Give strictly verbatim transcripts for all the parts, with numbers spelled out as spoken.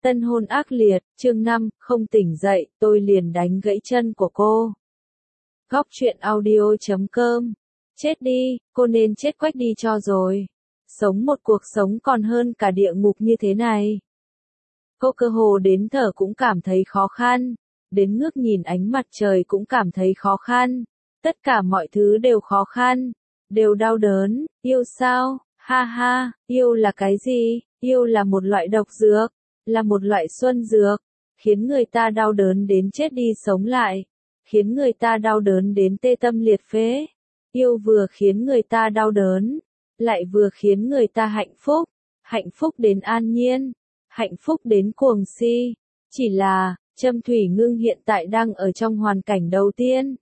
Tân hôn ác liệt, chương năm, không tỉnh dậy, tôi liền đánh gãy chân của cô. Góc truyện audio chấm com. Chết đi, cô nên chết quách đi cho rồi. Sống một cuộc sống còn hơn cả địa ngục như thế này. Cô cơ hồ đến thở cũng cảm thấy khó khăn, đến ngước nhìn ánh mặt trời cũng cảm thấy khó khăn. Tất cả mọi thứ đều khó khăn, đều đau đớn. Yêu sao? Ha ha, yêu là cái gì? Yêu là một loại độc dược, là một loại xuân dược, khiến người ta đau đớn đến chết đi sống lại, khiến người ta đau đớn đến tê tâm liệt phế. Yêu vừa khiến người ta đau đớn, lại vừa khiến người ta hạnh phúc, hạnh phúc đến an nhiên, hạnh phúc đến cuồng si. Chỉ là, Trâm Thủy Ngưng hiện tại đang ở trong hoàn cảnh đầu tiên.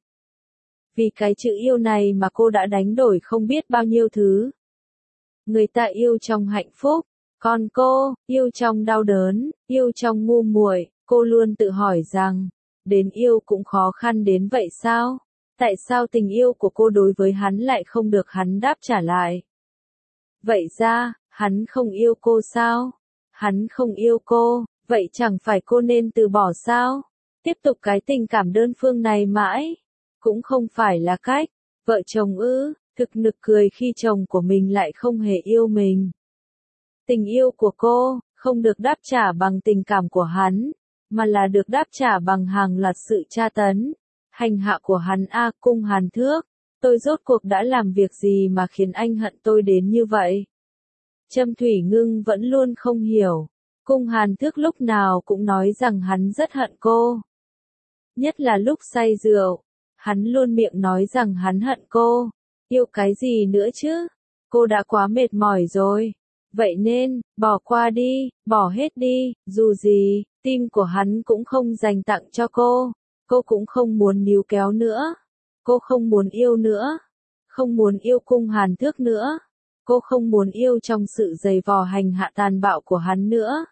Vì cái chữ yêu này mà cô đã đánh đổi không biết bao nhiêu thứ. Người ta yêu trong hạnh phúc, còn cô, yêu trong đau đớn, yêu trong ngu muội. Cô luôn tự hỏi rằng, đến yêu cũng khó khăn đến vậy sao? Tại sao tình yêu của cô đối với hắn lại không được hắn đáp trả lại? Vậy ra, hắn không yêu cô sao? Hắn không yêu cô, vậy chẳng phải cô nên từ bỏ sao? Tiếp tục cái tình cảm đơn phương này mãi, cũng không phải là cách. Vợ chồng ư, thực nực cười khi chồng của mình lại không hề yêu mình. Tình yêu của cô, không được đáp trả bằng tình cảm của hắn, mà là được đáp trả bằng hàng loạt sự tra tấn, hành hạ của hắn. A Cung Hàn Thước, tôi rốt cuộc đã làm việc gì mà khiến anh hận tôi đến như vậy? Trâm Thủy Ngưng vẫn luôn không hiểu, Cung Hàn Thước lúc nào cũng nói rằng hắn rất hận cô. Nhất là lúc say rượu, hắn luôn miệng nói rằng hắn hận cô. Yêu cái gì nữa chứ? Cô đã quá mệt mỏi rồi. Vậy nên, bỏ qua đi, bỏ hết đi, dù gì, tim của hắn cũng không dành tặng cho cô. Cô cũng không muốn níu kéo nữa. Cô không muốn yêu nữa. Không muốn yêu Cung Hàn Thước nữa. Cô không muốn yêu trong sự giày vò hành hạ tàn bạo của hắn nữa.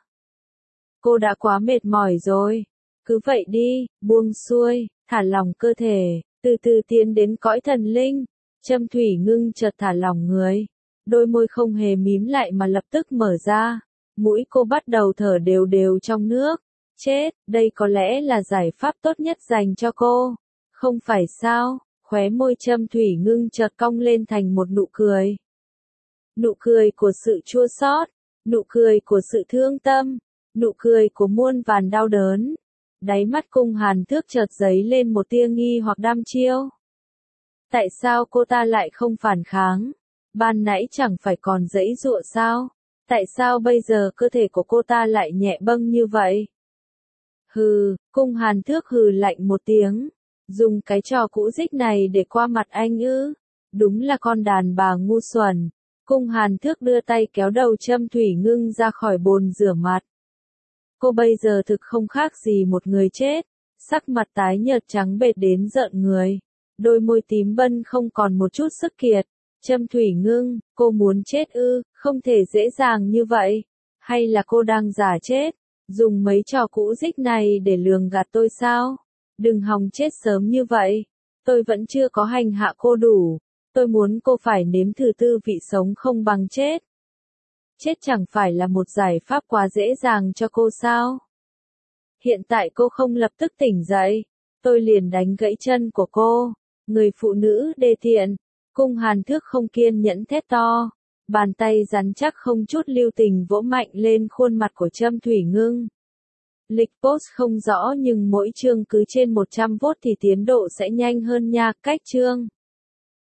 Cô đã quá mệt mỏi rồi. Cứ vậy đi, buông xuôi, thả lỏng cơ thể, từ từ tiến đến cõi thần linh. Trâm Thủy Ngưng chợt thả lỏng người. Đôi môi không hề mím lại mà lập tức mở ra. Mũi cô bắt đầu thở đều đều trong nước. Chết, đây có lẽ là giải pháp tốt nhất dành cho cô. Không phải sao? Khóe môi Trâm Thủy Ngưng chợt cong lên thành một nụ cười. Nụ cười của sự chua xót, nụ cười của sự thương tâm, nụ cười của muôn vàn đau đớn. Đáy mắt Cung Hàn Thước chợt dấy lên một tia nghi hoặc đăm chiêu. Tại sao cô ta lại không phản kháng? Ban nãy chẳng phải còn giãy giụa sao? Tại sao bây giờ cơ thể của cô ta lại nhẹ bâng như vậy? Hừ, Cung Hàn Thước hừ lạnh một tiếng. Dùng cái trò cũ dích này để qua mặt anh ư? Đúng là con đàn bà ngu xuẩn. Cung Hàn Thước đưa tay kéo đầu Trâm Thủy Ngưng ra khỏi bồn rửa mặt. Cô bây giờ thực không khác gì một người chết. Sắc mặt tái nhợt trắng bệch đến rợn người. Đôi môi tím bân không còn một chút sức kiệt. Trâm Thủy Ngưng, cô muốn chết ư? Không thể dễ dàng như vậy. Hay là cô đang giả chết? Dùng mấy trò cũ dích này để lường gạt tôi sao? Đừng hòng chết sớm như vậy. Tôi vẫn chưa có hành hạ cô đủ. Tôi muốn cô phải nếm thử tư vị sống không bằng chết. Chết chẳng phải là một giải pháp quá dễ dàng cho cô sao? Hiện tại cô không lập tức tỉnh dậy, tôi liền đánh gãy chân của cô. Người phụ nữ đê tiện. Cung Hàn Thước không kiên nhẫn thét to. Bàn tay rắn chắc không chút lưu tình vỗ mạnh lên khuôn mặt của Trâm Thủy Ngưng. Lịch post không rõ nhưng mỗi chương cứ trên một trăm vốt thì tiến độ sẽ nhanh hơn nha. Cách chương